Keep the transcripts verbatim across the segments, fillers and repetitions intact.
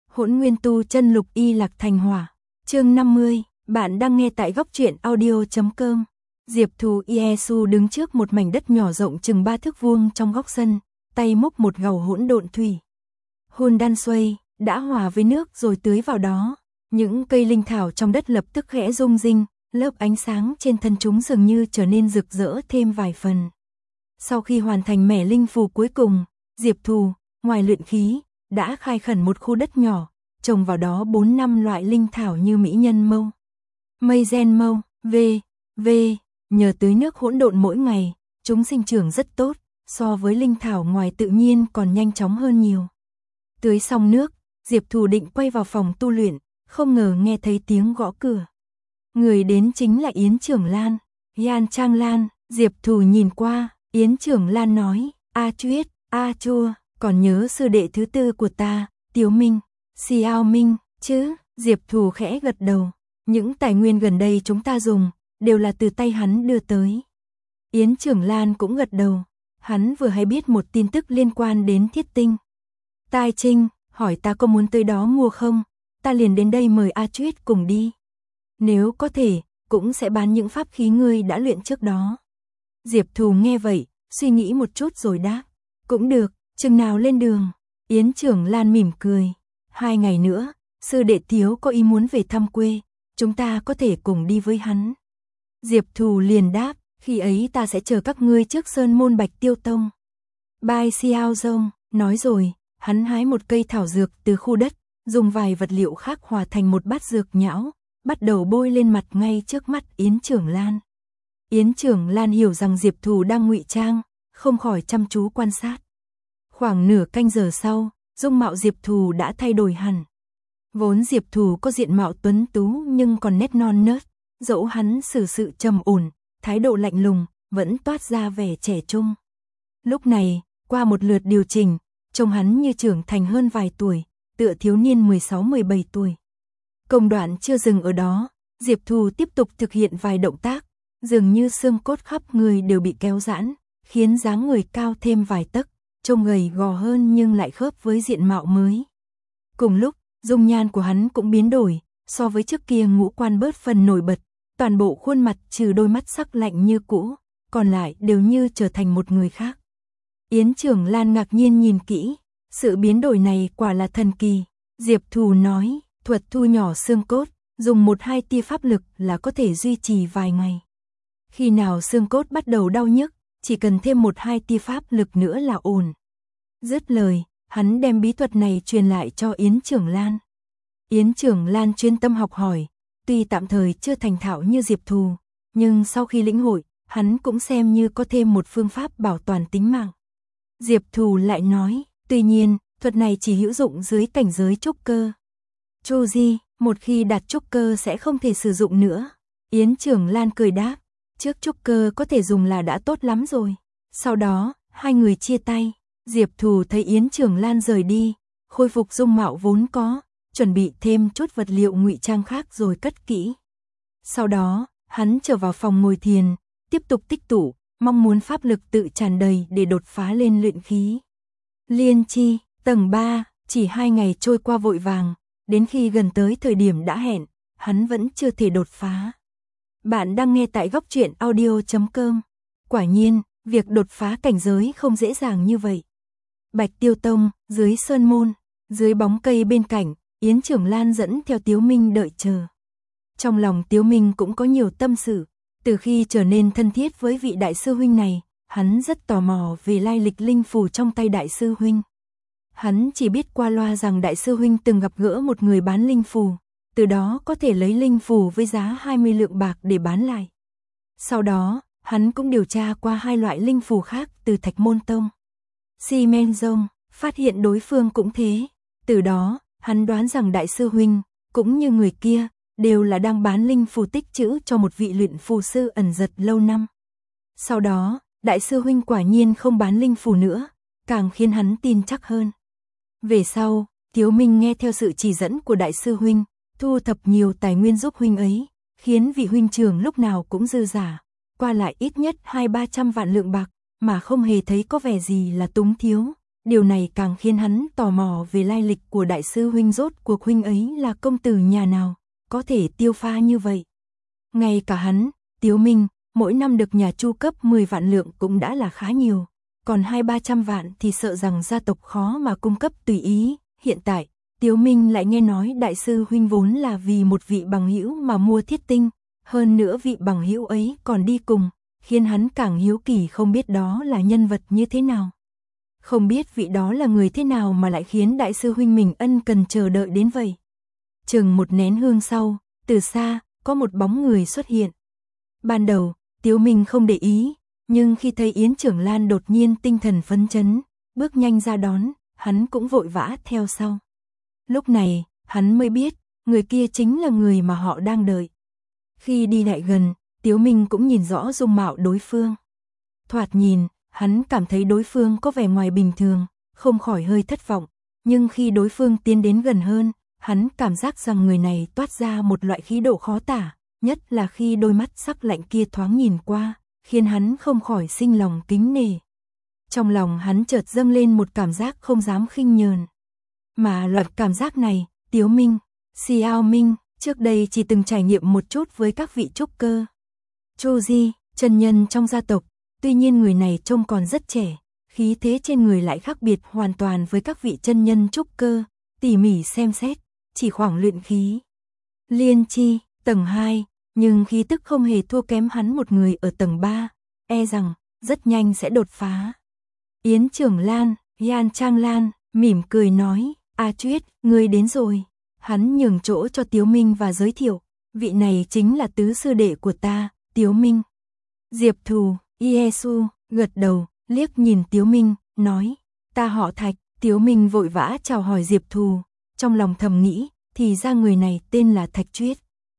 Hỗn Nguyên Tu Chân Lục Y Lạc Thành Hỏa. Chương năm mươi, bạn đang nghe tại góc truyện audio chấm com. Diệp Thù Iesu đứng trước một mảnh đất nhỏ rộng chừng ba thước vuông trong góc sân, tay múc một gầu hỗn độn thủy. Hun đan xoay, đã hòa với nước rồi tưới vào đó. Những cây linh thảo trong đất lập tức khẽ rung rinh, lớp ánh sáng trên thân chúng dường như trở nên rực rỡ thêm vài phần. Sau khi hoàn thành mẻ linh phù cuối cùng, Diệp Thù, ngoài luyện khí, đã khai khẩn một khu đất nhỏ, trồng vào đó bốn năm loại linh thảo như mỹ nhân mâu, mây gen mâu, v, v, nhờ tưới nước hỗn độn mỗi ngày, chúng sinh trưởng rất tốt, so với linh thảo ngoài tự nhiên còn nhanh chóng hơn nhiều. Tưới xong nước, Diệp Thù định quay vào phòng tu luyện, không ngờ nghe thấy tiếng gõ cửa. Người đến chính là Yến Trưởng Lan, Yan Trang Lan. Diệp Thù nhìn qua, Yến Trưởng Lan nói, A Chuyết, A Chua, còn nhớ sư đệ thứ tư của ta, Tiếu Minh, Xiao Minh, chứ? Diệp Thù khẽ gật đầu, những tài nguyên gần đây chúng ta dùng, đều là từ tay hắn đưa tới. Yến Trưởng Lan cũng gật đầu, hắn vừa hay biết một tin tức liên quan đến Thiết Tinh. Tai Trinh, hỏi ta có muốn tới đó mua không, ta liền đến đây mời A Chuyết cùng đi. Nếu có thể, cũng sẽ bán những pháp khí ngươi đã luyện trước đó. Diệp Thù nghe vậy, suy nghĩ một chút rồi đáp, cũng được, chừng nào lên đường. Yến Trưởng Lan mỉm cười, hai ngày nữa, sư đệ Tiếu có ý muốn về thăm quê, chúng ta có thể cùng đi với hắn. Diệp Thù liền đáp, khi ấy ta sẽ chờ các ngươi trước sơn môn Bạch Tiêu Tông. Bai Xiao Dông, nói rồi, hắn hái một cây thảo dược từ khu đất, dùng vài vật liệu khác hòa thành một bát dược nhão, bắt đầu bôi lên mặt ngay trước mắt Yến Trưởng Lan. Yến Trưởng Lan hiểu rằng Diệp Thù đang ngụy trang, không khỏi chăm chú quan sát. Khoảng nửa canh giờ sau, dung mạo Diệp Thù đã thay đổi hẳn. Vốn Diệp Thù có diện mạo tuấn tú nhưng còn nét non nớt, dẫu hắn xử sự trầm ổn, thái độ lạnh lùng, vẫn toát ra vẻ trẻ trung. Lúc này, qua một lượt điều chỉnh, trông hắn như trưởng thành hơn vài tuổi, tựa thiếu niên mười sáu mười bảy tuổi. Công đoạn chưa dừng ở đó, Diệp Thù tiếp tục thực hiện vài động tác, dường như xương cốt khắp người đều bị kéo giãn, khiến dáng người cao thêm vài tấc, trông gầy gò hơn nhưng lại khớp với diện mạo mới. Cùng lúc, dung nhan của hắn cũng biến đổi, so với trước kia ngũ quan bớt phần nổi bật, toàn bộ khuôn mặt trừ đôi mắt sắc lạnh như cũ, còn lại đều như trở thành một người khác. Yến Trưởng Lan ngạc nhiên nhìn kỹ, sự biến đổi này quả là thần kỳ. Diệp Thù nói, thuật thu nhỏ xương cốt, dùng một hai tia pháp lực là có thể duy trì vài ngày. Khi nào xương cốt bắt đầu đau nhức, chỉ cần thêm một hai tia pháp lực nữa là ổn. Dứt lời, hắn đem bí thuật này truyền lại cho Yến Trưởng Lan. Yến Trưởng Lan chuyên tâm học hỏi, tuy tạm thời chưa thành thạo như Diệp Thù, nhưng sau khi lĩnh hội, hắn cũng xem như có thêm một phương pháp bảo toàn tính mạng. Diệp Thù lại nói, tuy nhiên, thuật này chỉ hữu dụng dưới cảnh giới trúc cơ. Chu Di, một khi đạt trúc cơ sẽ không thể sử dụng nữa. Yến Trưởng Lan cười đáp, trước trúc cơ có thể dùng là đã tốt lắm rồi. Sau đó, hai người chia tay. Diệp Thù thấy Yến Trưởng Lan rời đi, khôi phục dung mạo vốn có, chuẩn bị thêm chút vật liệu ngụy trang khác rồi cất kỹ. Sau đó, hắn trở vào phòng ngồi thiền, tiếp tục tích tụ, mong muốn pháp lực tự tràn đầy để đột phá lên luyện khí. Liên chi, tầng ba, chỉ hai ngày trôi qua vội vàng, đến khi gần tới thời điểm đã hẹn, hắn vẫn chưa thể đột phá. Bạn đang nghe tại góc truyện audio chấm com. Quả nhiên, việc đột phá cảnh giới không dễ dàng như vậy. Bạch Tiêu Tông, dưới sơn môn, dưới bóng cây bên cạnh, Yến Trưởng Lan dẫn theo Tiếu Minh đợi chờ. Trong lòng Tiếu Minh cũng có nhiều tâm sự, từ khi trở nên thân thiết với vị đại sư huynh này, hắn rất tò mò về lai lịch linh phù trong tay đại sư huynh. Hắn chỉ biết qua loa rằng đại sư huynh từng gặp gỡ một người bán linh phù, từ đó có thể lấy linh phù với giá hai mươi lượng bạc để bán lại. Sau đó, hắn cũng điều tra qua hai loại linh phù khác từ Thạch Môn Tông, Xi Men Dông, phát hiện đối phương cũng thế. Từ đó, hắn đoán rằng đại sư huynh, cũng như người kia, đều là đang bán linh phù tích trữ cho một vị luyện phù sư ẩn giật lâu năm. Sau đó, đại sư huynh quả nhiên không bán linh phù nữa, càng khiến hắn tin chắc hơn. Về sau, Tiếu Minh nghe theo sự chỉ dẫn của đại sư huynh, thu thập nhiều tài nguyên giúp huynh ấy, khiến vị huynh trưởng lúc nào cũng dư giả, qua lại ít nhất hai ba trăm vạn lượng bạc, mà không hề thấy có vẻ gì là túng thiếu, Điều này càng khiến hắn tò mò về lai lịch của đại sư huynh, rốt cuộc huynh ấy là công tử nhà nào, có thể tiêu pha như vậy. Ngay cả hắn, Tiếu Minh, mỗi năm được nhà Chu cấp mười vạn lượng cũng đã là khá nhiều, còn hai ba trăm vạn thì sợ rằng gia tộc khó mà cung cấp tùy ý. Hiện tại, Tiếu Minh lại nghe nói đại sư huynh vốn là vì một vị bằng hữu mà mua thiết tinh, hơn nữa vị bằng hữu ấy còn đi cùng, khiến hắn càng hiếu kỳ không biết đó là nhân vật như thế nào. Không biết vị đó là người thế nào mà lại khiến đại sư huynh mình ân cần chờ đợi đến vậy. Chừng một nén hương sau, từ xa, có một bóng người xuất hiện. Ban đầu, Tiếu Minh không để ý, nhưng khi thấy Yến Trưởng Lan đột nhiên tinh thần phấn chấn, bước nhanh ra đón, hắn cũng vội vã theo sau. Lúc này, hắn mới biết, người kia chính là người mà họ đang đợi. Khi đi lại gần, Tiếu Minh cũng nhìn rõ dung mạo đối phương. Thoạt nhìn, hắn cảm thấy đối phương có vẻ ngoài bình thường, không khỏi hơi thất vọng, nhưng khi đối phương tiến đến gần hơn, hắn cảm giác rằng người này toát ra một loại khí độ khó tả, nhất là khi đôi mắt sắc lạnh kia thoáng nhìn qua, khiến hắn không khỏi sinh lòng kính nể. Trong lòng hắn chợt dâng lên một cảm giác không dám khinh nhờn. Mà loại cảm giác này, Tiếu Minh, Xiao Minh, trước đây chỉ từng trải nghiệm một chút với các vị trúc cơ. Chu Di, chân nhân trong gia tộc, tuy nhiên người này trông còn rất trẻ, khí thế trên người lại khác biệt hoàn toàn với các vị chân nhân trúc cơ, tỉ mỉ xem xét, chỉ khoảng luyện khí. Liên Chi, tầng hai, nhưng khí tức không hề thua kém hắn một người ở tầng ba, e rằng rất nhanh sẽ đột phá. Yến Trưởng Lan, Yan Trang Lan, mỉm cười nói, A Chuyết, ngươi đến rồi. Hắn nhường chỗ cho Tiếu Minh và giới thiệu, vị này chính là tứ sư đệ của ta, Tiếu Minh. Diệp Thù, Iesu, gật đầu, liếc nhìn Tiếu Minh, nói, ta họ Thạch. Tiếu Minh vội vã chào hỏi Diệp Thù, trong lòng thầm nghĩ, thì ra người này tên là Thạch Chuyết.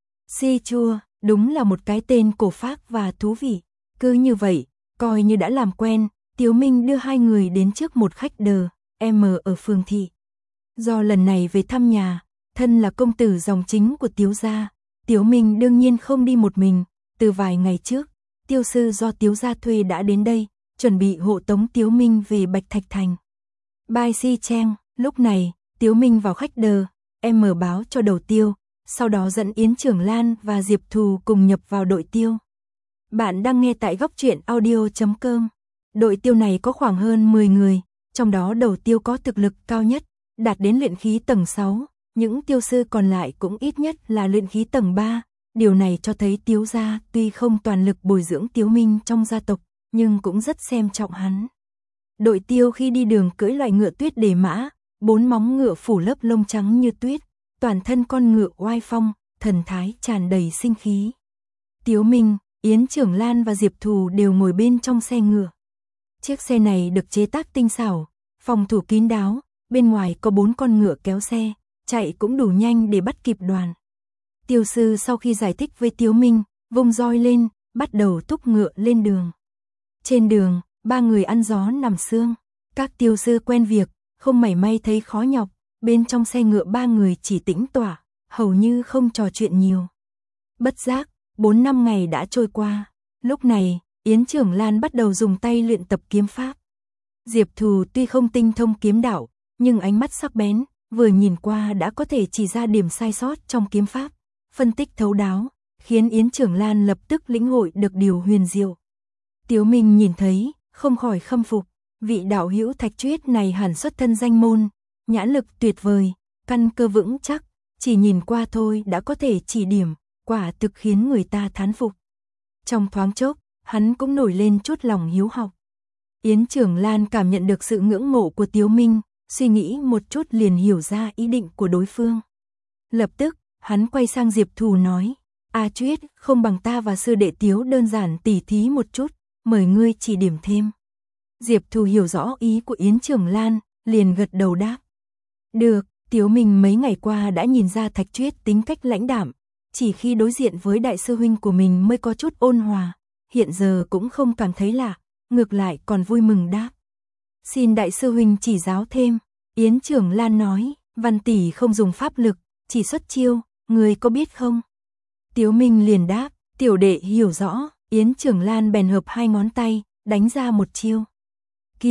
Si Chua, đúng là một cái tên cổ phác và thú vị. Cứ như vậy, coi như đã làm quen, Tiếu Minh đưa hai người đến trước một khách đờ, em ở phường thị. Do lần này về thăm nhà, thân là công tử dòng chính của Tiếu gia, Tiếu Minh đương nhiên không đi một mình, từ vài ngày trước, tiêu sư do Tiếu gia thuê đã đến đây, chuẩn bị hộ tống Tiếu Minh về Bạch Thạch Thành. Bai Si Cheng, lúc này, Tiếu Minh vào khách đờ, em mở báo cho đầu tiêu, sau đó dẫn Yến Trưởng Lan và Diệp Thù cùng nhập vào đội tiêu. Bạn đang nghe tại góc truyện audio chấm com. Đội tiêu này có khoảng hơn mười người, trong đó đầu tiêu có thực lực cao nhất, đạt đến luyện khí tầng sáu, những tiêu sư còn lại cũng ít nhất là luyện khí tầng ba. Điều này cho thấy Tiếu gia tuy không toàn lực bồi dưỡng Tiếu Minh trong gia tộc, nhưng cũng rất xem trọng hắn. Đội tiêu khi đi đường cưỡi loại ngựa tuyết đề mã, bốn móng ngựa phủ lớp lông trắng như tuyết, toàn thân con ngựa oai phong, thần thái tràn đầy sinh khí. Tiếu Minh, Yến Trưởng Lan và Diệp Thù đều ngồi bên trong xe ngựa. Chiếc xe này được chế tác tinh xảo, phòng thủ kín đáo, bên ngoài có bốn con ngựa kéo xe, chạy cũng đủ nhanh để bắt kịp đoàn. Tiêu sư sau khi giải thích với Tiếu Minh, vung roi lên, bắt đầu thúc ngựa lên đường. Trên đường, ba người ăn gió nằm sương, các tiêu sư quen việc, không mảy may thấy khó nhọc, bên trong xe ngựa ba người chỉ tĩnh tỏa, hầu như không trò chuyện nhiều. Bất giác, bốn năm ngày đã trôi qua, lúc này, Yến Trưởng Lan bắt đầu dùng tay luyện tập kiếm pháp. Diệp Thù tuy không tinh thông kiếm đạo, nhưng ánh mắt sắc bén, vừa nhìn qua đã có thể chỉ ra điểm sai sót trong kiếm pháp, phân tích thấu đáo, khiến Yến Trưởng Lan lập tức lĩnh hội được điều huyền diệu. Tiếu Minh nhìn thấy, không khỏi khâm phục, vị đạo hữu Thạch Chuyết này hẳn xuất thân danh môn, nhãn lực tuyệt vời, căn cơ vững chắc, chỉ nhìn qua thôi đã có thể chỉ điểm, quả thực khiến người ta thán phục. Trong thoáng chốc, hắn cũng nổi lên chút lòng hiếu học. Yến Trưởng Lan cảm nhận được sự ngưỡng mộ của Tiếu Minh, suy nghĩ một chút liền hiểu ra ý định của đối phương. Lập tức, hắn quay sang Diệp Thù nói, A Chuyết, không bằng ta và sư đệ Tiếu đơn giản tỉ thí một chút, mời ngươi chỉ điểm thêm. Diệp Thù hiểu rõ ý của Yến Trưởng Lan, liền gật đầu đáp. Được, Tiếu Minh mấy ngày qua đã nhìn ra Thạch Chuyết tính cách lãnh đạm, chỉ khi đối diện với đại sư huynh của mình mới có chút ôn hòa, hiện giờ cũng không cảm thấy lạ, ngược lại còn vui mừng đáp. Xin đại sư huynh chỉ giáo thêm. Yến Trưởng Lan nói, văn tỷ không dùng pháp lực, chỉ xuất chiêu, người có biết không? Tiếu Minh liền đáp, tiểu đệ hiểu rõ. Yến Trưởng Lan bèn hợp hai ngón tay, đánh ra một chiêu. Kiếm,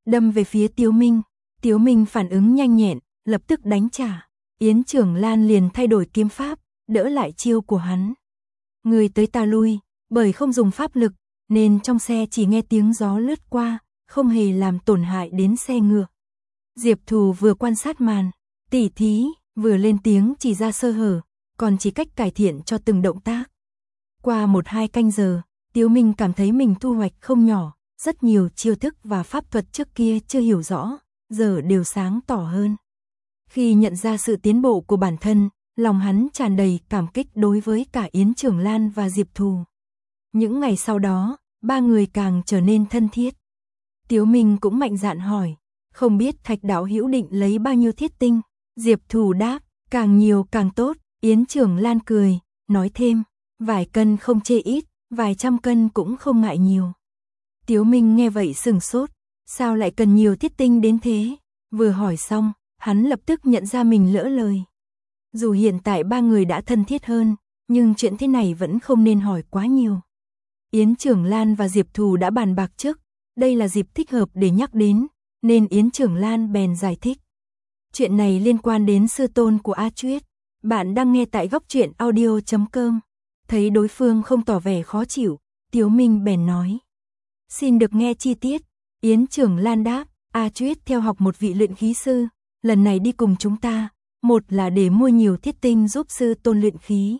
đâm về phía Tiếu Minh. Tiếu Minh phản ứng nhanh nhẹn, lập tức đánh trả. Yến Trưởng Lan liền thay đổi kiếm pháp, đỡ lại chiêu của hắn. Người tới ta lui, bởi không dùng pháp lực, nên trong xe chỉ nghe tiếng gió lướt qua, không hề làm tổn hại đến xe ngựa. Diệp Thù vừa quan sát màn, tỉ thí, vừa lên tiếng chỉ ra sơ hở, còn chỉ cách cải thiện cho từng động tác. Qua một hai canh giờ, Tiếu Minh cảm thấy mình thu hoạch không nhỏ, rất nhiều chiêu thức và pháp thuật trước kia chưa hiểu rõ, giờ đều sáng tỏ hơn. Khi nhận ra sự tiến bộ của bản thân, lòng hắn tràn đầy cảm kích đối với cả Yến Trưởng Lan và Diệp Thù. Những ngày sau đó, ba người càng trở nên thân thiết. Tiếu Minh cũng mạnh dạn hỏi, không biết Thạch đạo hữu định lấy bao nhiêu thiết tinh? Diệp Thù đáp, càng nhiều càng tốt. Yến Trưởng Lan cười, nói thêm, vài cân không chê ít, vài trăm cân cũng không ngại nhiều. Tiếu Minh nghe vậy sừng sốt, sao lại cần nhiều thiết tinh đến thế? Vừa hỏi xong, hắn lập tức nhận ra mình lỡ lời. Dù hiện tại ba người đã thân thiết hơn, nhưng chuyện thế này vẫn không nên hỏi quá nhiều. Yến Trưởng Lan và Diệp Thù đã bàn bạc trước, đây là dịp thích hợp để nhắc đến, nên Yến Trưởng Lan bèn giải thích. Chuyện này liên quan đến sư tôn của A Chuyết. Bạn đang nghe tại góc truyện audio chấm com. Thấy đối phương không tỏ vẻ khó chịu, Tiếu Minh bèn nói. Xin được nghe chi tiết. Yến Trưởng Lan đáp, A Chuyết theo học một vị luyện khí sư, lần này đi cùng chúng ta, một là để mua nhiều thiết tinh giúp sư tôn luyện khí.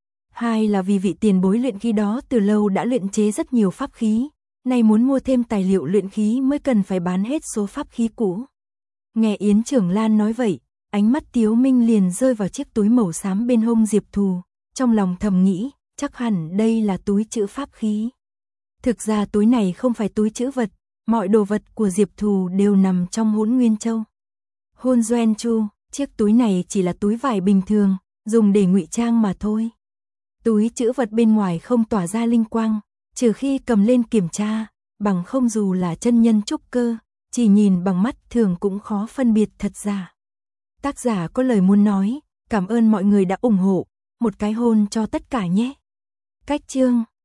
Hai là vì vị tiền bối luyện khí đó từ lâu đã luyện chế rất nhiều pháp khí, nay muốn mua thêm tài liệu luyện khí mới cần phải bán hết số pháp khí cũ. Nghe Yến Trưởng Lan nói vậy, ánh mắt Tiếu Minh liền rơi vào chiếc túi màu xám bên hông Diệp Thù, trong lòng thầm nghĩ, chắc hẳn đây là túi trữ pháp khí. Thực ra túi này không phải túi trữ vật, mọi đồ vật của Diệp Thù đều nằm trong Hỗn Nguyên Châu. Hôn Doen Chu, chiếc túi này chỉ là túi vải bình thường, dùng để ngụy trang mà thôi. Túi trữ vật bên ngoài không tỏa ra linh quang, trừ khi cầm lên kiểm tra, bằng không dù là chân nhân trúc cơ, chỉ nhìn bằng mắt thường cũng khó phân biệt thật giả. Tác giả có lời muốn nói, cảm ơn mọi người đã ủng hộ, một cái hôn cho tất cả nhé. Cách chương